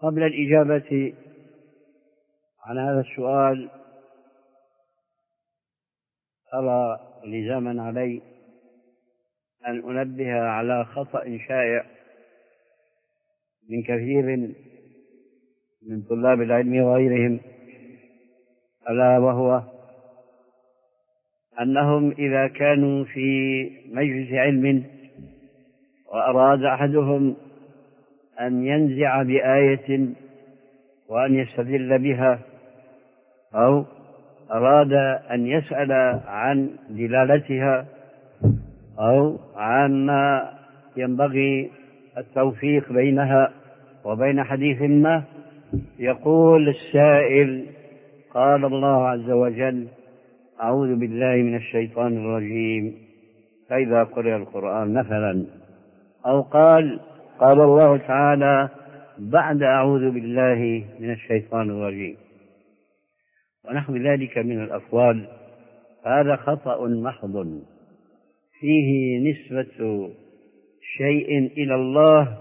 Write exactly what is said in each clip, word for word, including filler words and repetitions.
قبل الإجابة عن هذا السؤال أرى لزاما علي أن أنبه على خطأ شائع من كثير من طلاب العلم وغيرهم، ألا وهو أنهم إذا كانوا في مجلس علم وأراد أحدهم أن ينزع بآية وأن يستدل بها، أو أراد أن يسأل عن دلالتها أو عن ما ينبغي التوفيق بينها وبين حديث ما، يقول السائل: قال الله عز وجل: أعوذ بالله من الشيطان الرجيم، فإذا قرئ القرآن مثلا، أو قال قال الله تعالى بعد أعوذ بالله من الشيطان الرجيم، ونحو ذلك من الأقوال. هذا خطأ محض فيه نسبة شيء إلى الله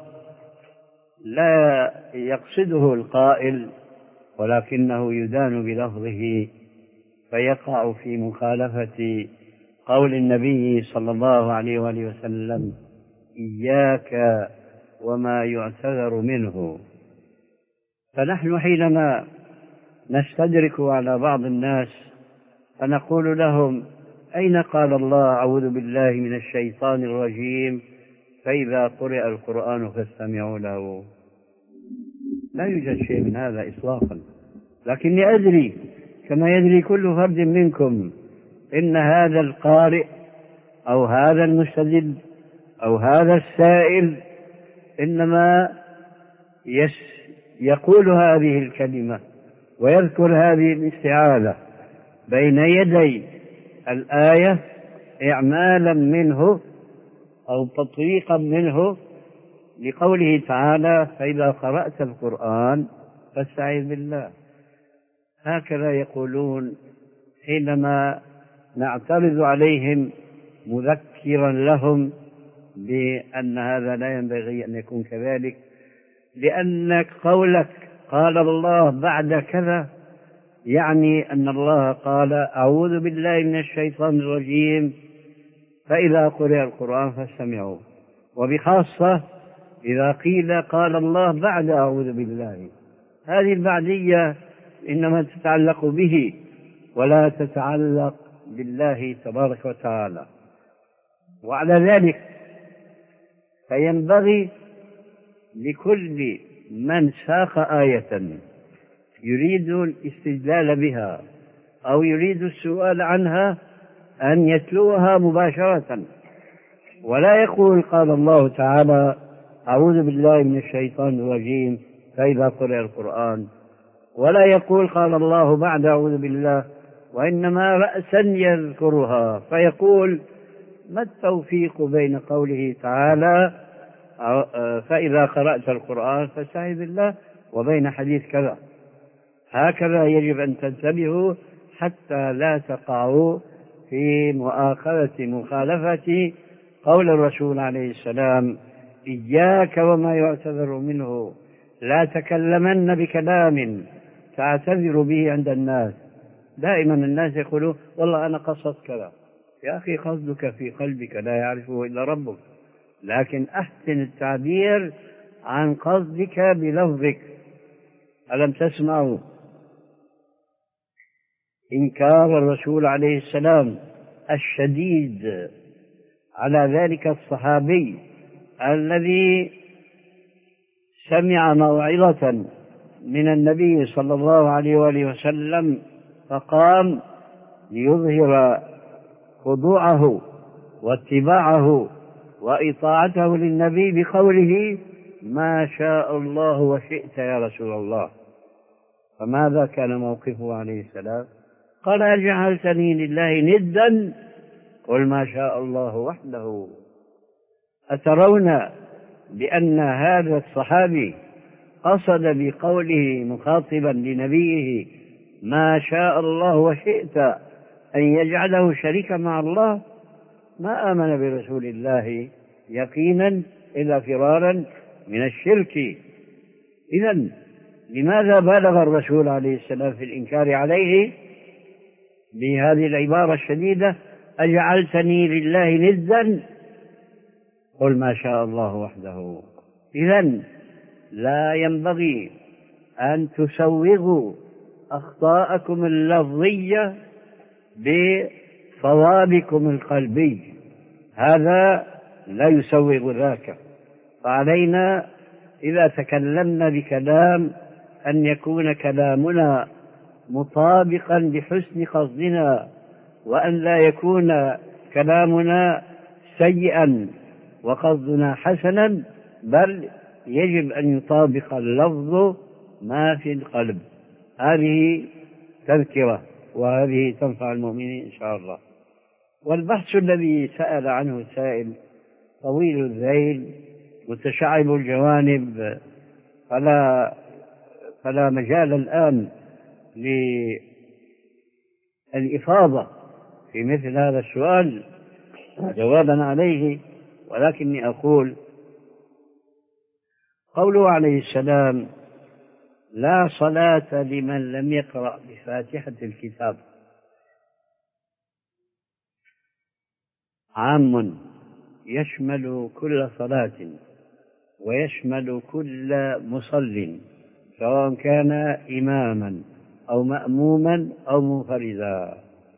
لا يقصده القائل، ولكنه يدان بلفظه فيقع في مخالفة قول النبي صلى الله عليه وآله وسلم: إياك وما يعتذر منه. فنحن حينما نستدرك على بعض الناس فنقول لهم: أين قال الله أعوذ بالله من الشيطان الرجيم فإذا قرئ القرآن فاستمعوا له؟ لا يوجد شيء من هذا إطلاقا، لكني أدري كما يدري كل فرد منكم إن هذا القارئ أو هذا المستدل أو هذا السائل إنما يقول هذه الكلمة ويذكر هذه الاستعاذة بين يدي الآية إعمالا منه أو تطبيقا منه لقوله تعالى: فإذا قرأت القرآن فاستعذ بالله. هكذا يقولون حينما نعترض عليهم مذكرا لهم بأن هذا لا ينبغي أن يكون كذلك، لأنك قولك قال الله بعد كذا يعني أن الله قال: أعوذ بالله من الشيطان الرجيم فإذا قرئ القرآن فاستمعوا، وبخاصة إذا قيل قال الله بعد أعوذ بالله. هذه البعدية إنما تتعلق به ولا تتعلق بالله تبارك وتعالى. وعلى ذلك فينبغي لكل من ساق آية يريد الاستدلال بها أو يريد السؤال عنها أن يتلوها مباشرة، ولا يقول قال الله تعالى: أعوذ بالله من الشيطان الرجيم فإذا قرئ القرآن، ولا يقول قال الله بعد أعوذ بالله، وإنما رأسا يذكرها فيقول: ما التوفيق بين قوله تعالى فإذا قرأت القرآن فاستعذ بالله وبين حديث كذا؟ هكذا يجب أن تنتبهوا حتى لا تقعوا في مؤاخذة مخالفة قول الرسول عليه السلام: إياك وما يعتذر منه، لا تكلمن بكلام تعتذر به عند الناس. دائما الناس يقولون: والله أنا قصدت كذا. يا أخي، قصدك في قلبك لا يعرفه إلا ربك، لكن أحسن التعبير عن قصدك بلفظك. ألم تسمعوا إنكار الرسول عليه السلام الشديد على ذلك الصحابي الذي سمع موعظة من النبي صلى الله عليه وآله وسلم فقام ليظهر خضوعه واتباعه وإطاعته للنبي بقوله: ما شاء الله وشئت يا رسول الله. فماذا كان موقفه عليه السلام؟ قال: أجعلتني لله ندا؟ قل ما شاء الله وحده. أترون بأن هذا الصحابي قصد بقوله مخاطبا لنبيه ما شاء الله وشئت أن يجعله شريكا مع الله؟ ما آمن برسول الله يقينا إلا فرارا من الشرك. إذن لماذا بالغ الرسول عليه السلام في الإنكار عليه بهذه العبارة الشديدة: أجعلتني لله ندا قل ما شاء الله وحده؟ إذن لا ينبغي أن تسوغوا أخطاءكم اللفظية بصوابكم القلبي، هذا لا يسوغ ذاك. فعلينا إذا تكلمنا بكلام أن يكون كلامنا مطابقا لحسن قصدنا، وأن لا يكون كلامنا سيئا وقصدنا حسنا، بل يجب أن يطابق اللفظ ما في القلب. هذه تذكرة، وهذه تنفع المؤمنين إن شاء الله. والبحث الذي سأل عنه السائل طويل الذيل متشعب الجوانب، فلا فلا مجال الآن للإفاضة في مثل هذا السؤال جوابا عليه، ولكني أقول: قوله عليه السلام: لا صلاة لمن لم يقرأ بفاتحة الكتاب، عام يشمل كل صلاة ويشمل كل مصل، سواء كان إماما أو مأموما أو منفردا،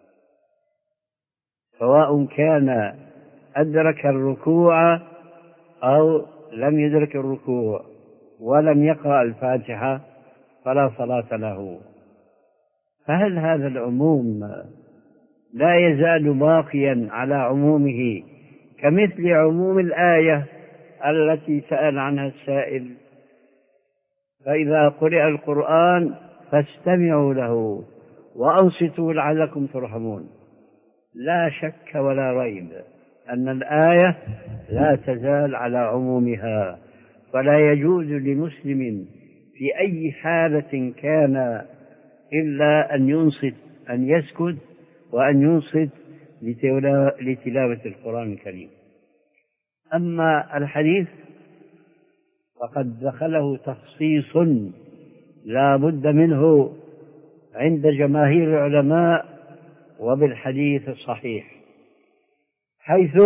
سواء كان أدرك الركوع أو لم يدرك الركوع ولم يقرأ الفاتحة فلا صلاة له. فهل هذا العموم لا يزال باقيا على عمومه كمثل عموم الآية التي سأل عنها السائل: فإذا قرئ القرآن فاستمعوا له وأنصتوا لعلكم ترحمون؟ لا شك ولا ريب أن الآية لا تزال على عمومها، فلا يجوز لمسلم في أي حالة كان إلا أن ينصت، أن يسكت وأن ينصت لتلاوة القرآن الكريم. أما الحديث فقد دخله تخصيص لا بد منه عند جماهير العلماء وبالحديث الصحيح، حيث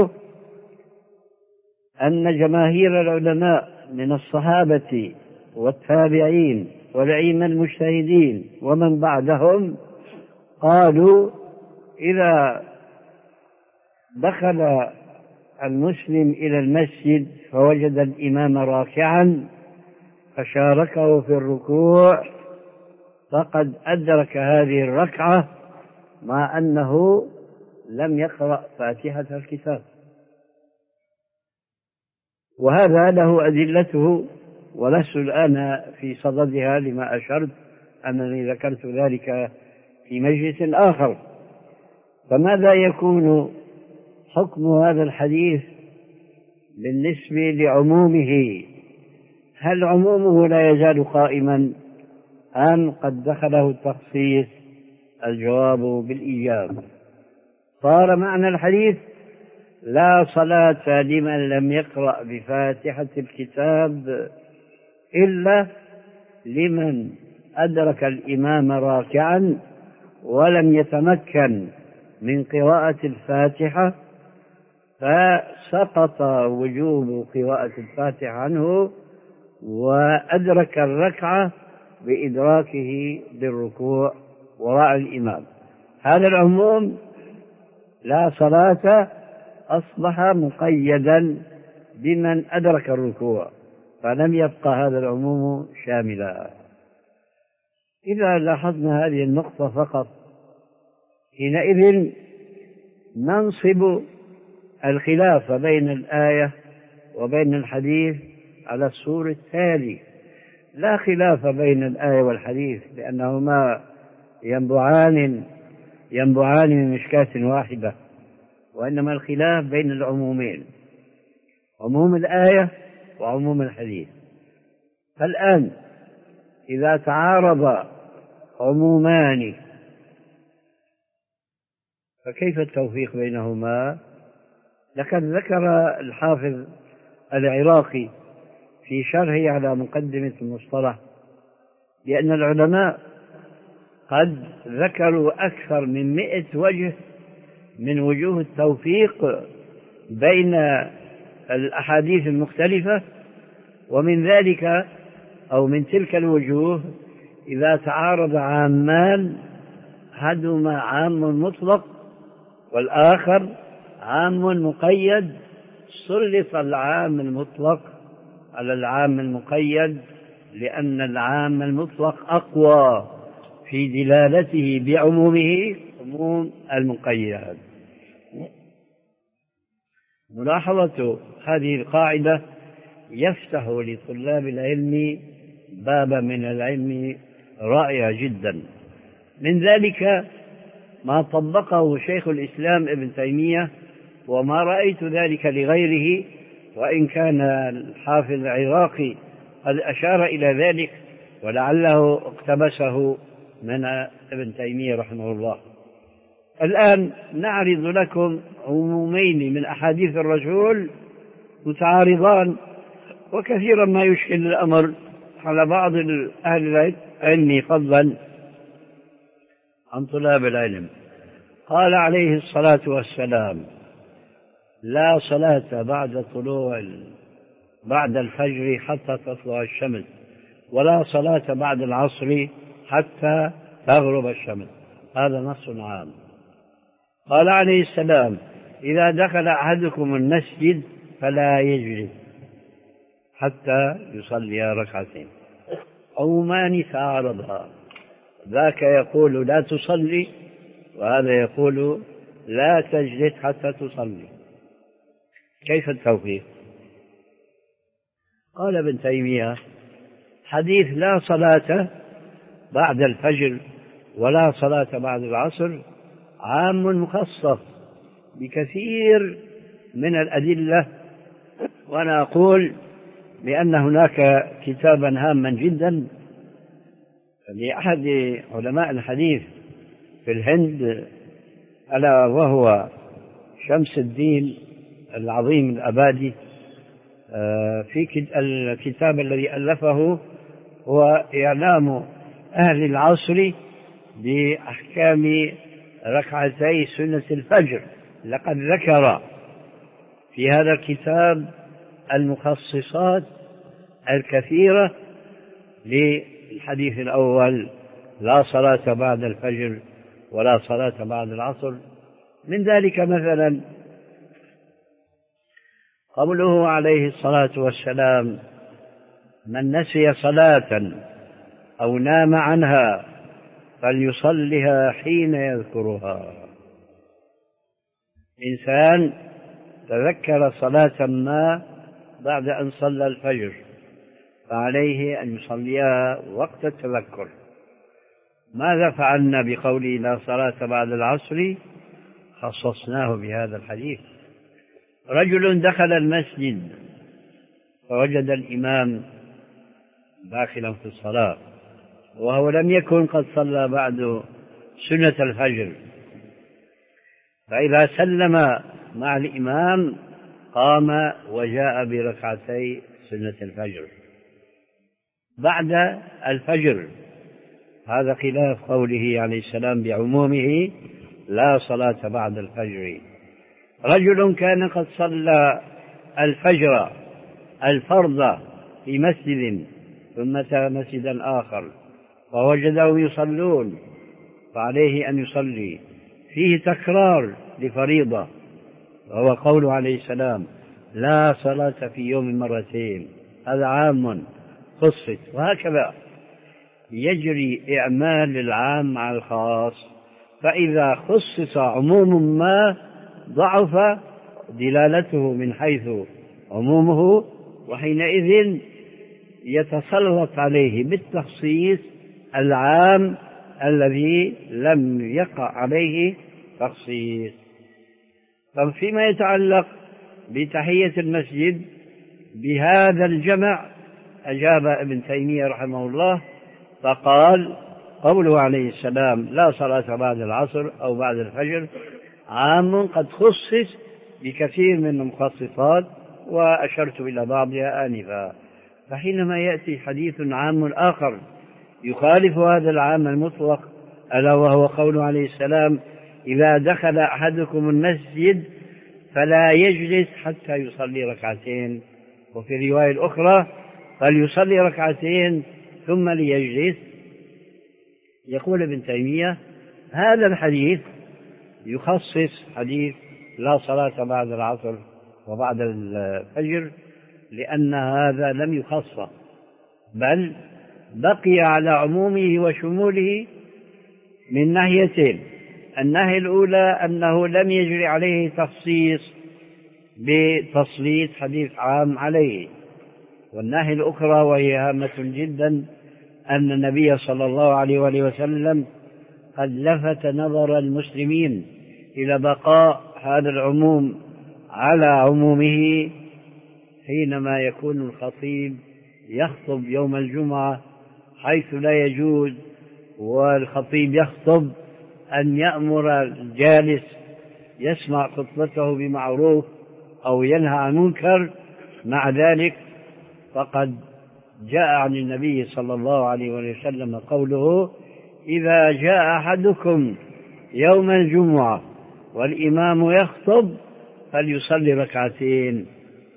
أن جماهير العلماء من الصحابة والتابعين والأئمة المجتهدين ومن بعدهم قالوا: إذا دخل المسلم إلى المسجد فوجد الإمام راكعا فشاركه في الركوع فقد أدرك هذه الركعة مع أنه لم يقرأ فاتحة الكتاب. وهذا له أدلته، ولست الآن في صددها لما أشرت أنني ذكرت ذلك في مجلس آخر. فماذا يكون حكم هذا الحديث بالنسبة لعمومه؟ هل عمومه لا يزال قائما أم قد دخله التخصيص؟ الجواب بالإيجاب. صار معنى الحديث: لا صلاة لمن لم يقرأ بفاتحة الكتاب إلا لمن أدرك الإمام راكعا ولم يتمكن من قراءة الفاتحة فسقط وجوب قراءة الفاتحة عنه وأدرك الركعة بإدراكه بالركوع وراء الإمام. هذا العموم لا صلاة أصبح مقيدا بمن أدرك الركوع، فلم يبقى هذا العموم شاملا. إذا لاحظنا هذه النقطة فقط حينئذ ننصب الخلاف بين الآية وبين الحديث على الصور التالي: لا خلاف بين الآية والحديث لأنهما ينبعان ينبعان من مشكاة واحدة، وإنما الخلاف بين العمومين، عموم الآية وعموم الحديث. فالآن إذا تعارض عمومان فكيف التوفيق بينهما؟ لقد ذكر الحافظ العراقي في شرحه على مقدمة المصطلح لأن العلماء قد ذكروا أكثر من مئة وجه من وجوه التوفيق بين الأحاديث المختلفة، ومن ذلك أو من تلك الوجوه إذا تعارض عامان أحدهما عام مطلق والآخر عام مقيد سلط العام المطلق على العام المقيد، لأن العام المطلق أقوى في دلالته بعمومه عموم المقيد. ملاحظة هذه القاعدة يفتح لطلاب العلم بابا من العلم رائع جدا. من ذلك ما طبقه شيخ الإسلام ابن تيمية، وما رأيت ذلك لغيره، وإن كان الحافظ العراقي قد أشار إلى ذلك ولعله اقتبسه من ابن تيمية رحمه الله. الآن نعرض لكم عمومين من أحاديث الرسول متعارضان، وكثيرا ما يشكل الأمر على بعض أهل العلم فضلا عن طلاب العلم. قال عليه الصلاة والسلام: لا صلاة بعد طلوع بعد الفجر حتى تطلع الشمس، ولا صلاة بعد العصر حتى تغرب الشمس. هذا نص عام. قال عليه السلام: إذا دخل أحدكم المسجد فلا يجلس حتى يصلي ركعتين. عمومان تعارضا، ذاك يقول لا تصلي، وهذا يقول لا تجلس حتى تصلي. كيف التوفيق؟ قال ابن تيمية: حديث لا صلاة بعد الفجر ولا صلاة بعد العصر عام مخصص بكثير من الأدلة، وأنا أقول بأن هناك كتابا هاما جدا لأحد علماء الحديث في الهند، ألا وهو شمس الدين العظيم الأبادي، في الكتاب الذي ألفه هو إعلام أهل العصر بأحكام ركعتي سنة الفجر. لقد ذكر في هذا الكتاب المخصصات الكثيرة للحديث الأول: لا صلاة بعد الفجر ولا صلاة بعد العصر. من ذلك مثلا قوله عليه الصلاة والسلام: من نسي صلاة أو نام عنها فليصلها حين يذكرها. إنسان تذكر صلاة ما بعد أن صلى الفجر فعليه أن يصليها وقت التذكر. ماذا فعلنا بقوله لا صلاة بعد العصر؟ خصصناه بهذا الحديث. رجل دخل المسجد فوجد الإمام داخلا في الصلاة وهو لم يكن قد صلى بعد سنة الفجر، فإذا سلم مع الإمام قام وجاء بركعتي سنة الفجر بعد الفجر. هذا خلاف قوله عليه السلام بعمومه: لا صلاة بعد الفجر. رجل كان قد صلى الفجر الفرض في مسجد ثم أتى مسجدا آخر فوجدهم يصلون فعليه أن يصلي، فيه تكرار لفريضة، وهو قول عليه السلام: لا صلاة في يوم مرتين. هذا عام خصص، وهكذا يجري إعمال العام مع الخاص، فإذا خصص عموم ما ضعف دلالته من حيث عمومه، وحينئذ يتسلط عليه بالتخصيص العام الذي لم يقع عليه تخصيص. فيما يتعلق بتحية المسجد بهذا الجمع أجاب ابن تيمية رحمه الله فقال: قوله عليه السلام لا صلاة بعد العصر أو بعد الفجر عام قد خصص بكثير من المخصصات، وأشرت إلى بعضها آنفا. فحينما يأتي حديث عام آخر يخالف هذا العام المطلق، ألا وهو قوله عليه السلام: إذا دخل أحدكم المسجد فلا يجلس حتى يصلي ركعتين، وفي رواية الأخرى: فليصلي ركعتين ثم ليجلس. يقول ابن تيمية: هذا الحديث يخصص حديث لا صلاة بعد العصر وبعد الفجر، لأن هذا لم يخصص، بل بقي على عمومه وشموله من ناحيتين. الناحية الأولى أنه لم يجري عليه تخصيص بتسليط حديث عام عليه، والناحية الأخرى وهي هامة جدا أن النبي صلى الله عليه وآله وسلم قد لفت نظر المسلمين إلى بقاء هذا العموم على عمومه حينما يكون الخطيب يخطب يوم الجمعة، حيث لا يجوز والخطيب يخطب أن يأمر الجالس يسمع خطبته بمعروف أو ينهى عن منكر. مع ذلك فقد جاء عن النبي صلى الله عليه وسلم قوله: إذا جاء أحدكم يوم الجمعة والإمام يخطب فليصلي ركعتين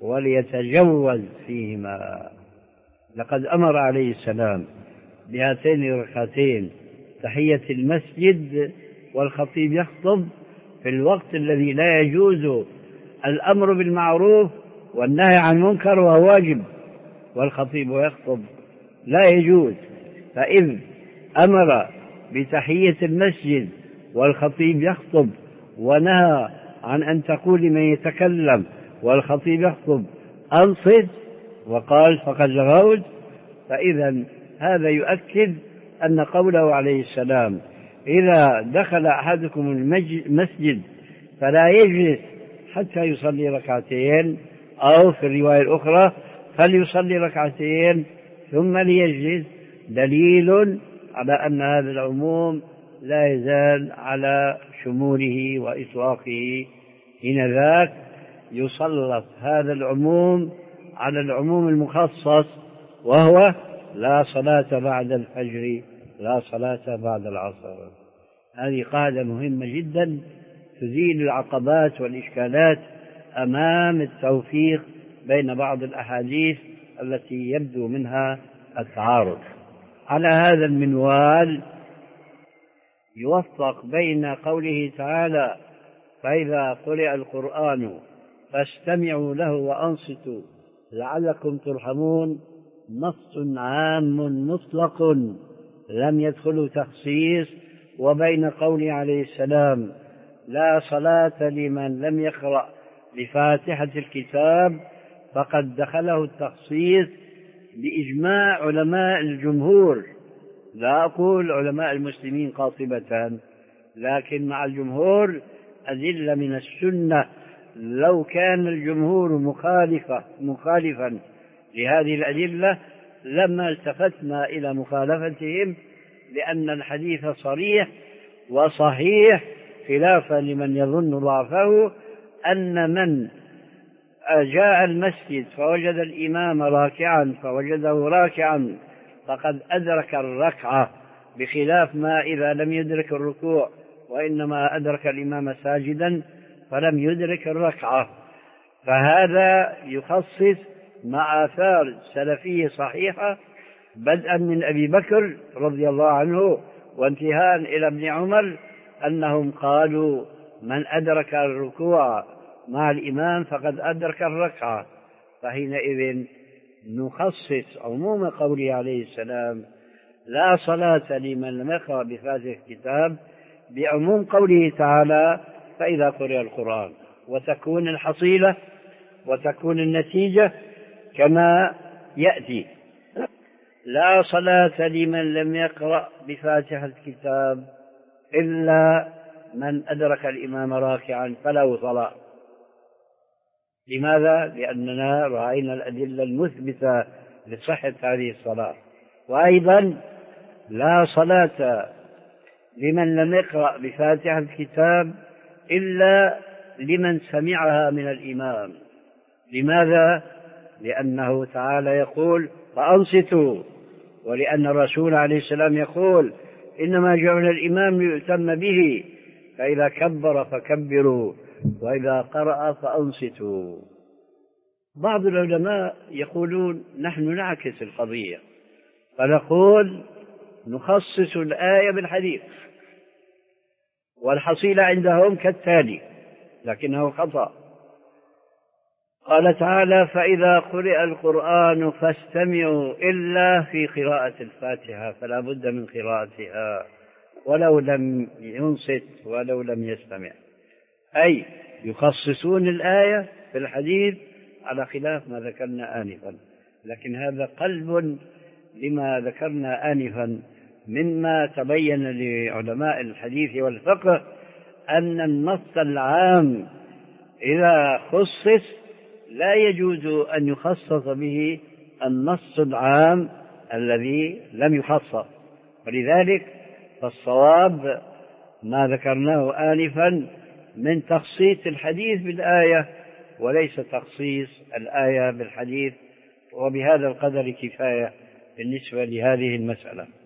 وليتجوز فيهما. لقد أمر عليه السلام بهاتين الركعتين تحية المسجد والخطيب يخطب في الوقت الذي لا يجوز الأمر بالمعروف والنهي عن المنكر، وهو واجب، والخطيب يخطب لا يجوز. فإذ أمر بتحية المسجد والخطيب يخطب ونهى عن أن تقول من يتكلم والخطيب يخطب أنصت، وقال: فقد لغوت. فإذا هذا يؤكد أن قوله عليه السلام: إذا دخل أحدكم المسجد فلا يجلس حتى يصلي ركعتين، أو في الرواية الأخرى: فليصلي ركعتين ثم ليجلس، دليل على أن هذا العموم لا يزال على شموله وإطلاقه. حين ذاك يسلط هذا العموم على العموم المخصص، وهو: لا صلاة بعد الفجر، لا صلاة بعد العصر. هذه قاعدة مهمة جدا تزيل العقبات والإشكالات أمام التوفيق بين بعض الأحاديث التي يبدو منها التعارض. على هذا المنوال يوفق بين قوله تعالى: فإذا قرئ القرآن فاستمعوا له وأنصتوا لعلكم ترحمون، نص عام مطلق لم يدخل تخصيص، وبين قوله عليه السلام: لا صلاة لمن لم يقرأ بفاتحة الكتاب، فقد دخله التخصيص بإجماع علماء الجمهور. لا أقول علماء المسلمين قاطبة، لكن مع الجمهور أدلة من السنة. لو كان الجمهور مخالفة مخالفا لهذه الأدلة لما التفتنا إلى مخالفتهم، لأن الحديث صريح وصحيح، خلافا لمن يظن ضعفه، أن من جاء المسجد فوجد الإمام راكعا فوجده راكعا فقد أدرك الركعة، بخلاف ما إذا لم يدرك الركوع وإنما أدرك الإمام ساجدا فلم يدرك الركعة. فهذا يخصص مع آثار سلفية صحيحة، بدءا من أبي بكر رضي الله عنه وانتهاء إلى ابن عمر، أنهم قالوا: من أدرك الركوع مع الإمام فقد أدرك الركعة. فحينئذ نخصص عموم قوله عليه السلام: لا صلاة لمن لم يقرأ بفاتحة الكتاب، بعموم قوله تعالى: فإذا قرئ القرآن، وتكون الحصيلة وتكون النتيجة كما يأتي: لا صلاة لمن لم يقرأ بفاتحة الكتاب إلا من أدرك الإمام راكعا فله صلاة. لماذا؟ لأننا رأينا الأدلة المثبتة لصحة هذه الصلاة. وأيضا: لا صلاة لمن لم يقرأ بفاتحة الكتاب إلا لمن سمعها من الإمام. لماذا؟ لأنه تعالى يقول: فأنصتوا ولأن الرسول عليه السلام يقول إنما جعل الإمام ليؤتم به، فإذا كبر فكبروا وإذا قرأ فأنصتوا. بعض العلماء يقولون نحن نعكس القضية، فنقول نخصص الآية بالحديث، والحصيلة عندهم كالتالي لكنه خطأ. قال تعالى: فإذا قرئ القرآن فاستمعوا إلا في قراءة الفاتحة، فلا بد من قراءتها ولو لم ينصت ولو لم يستمع، أي يخصصون الآية في الحديث على خلاف ما ذكرنا آنفا. لكن هذا قلب لما ذكرنا آنفا مما تبين لعلماء الحديث والفقه أن النص العام إذا خصص لا يجوز أن يخصص به النص العام الذي لم يخصص، ولذلك فالصواب ما ذكرناه آنفا من تخصيص الحديث بالآية وليس تخصيص الآية بالحديث. وبهذا القدر كفاية بالنسبة لهذه المسألة.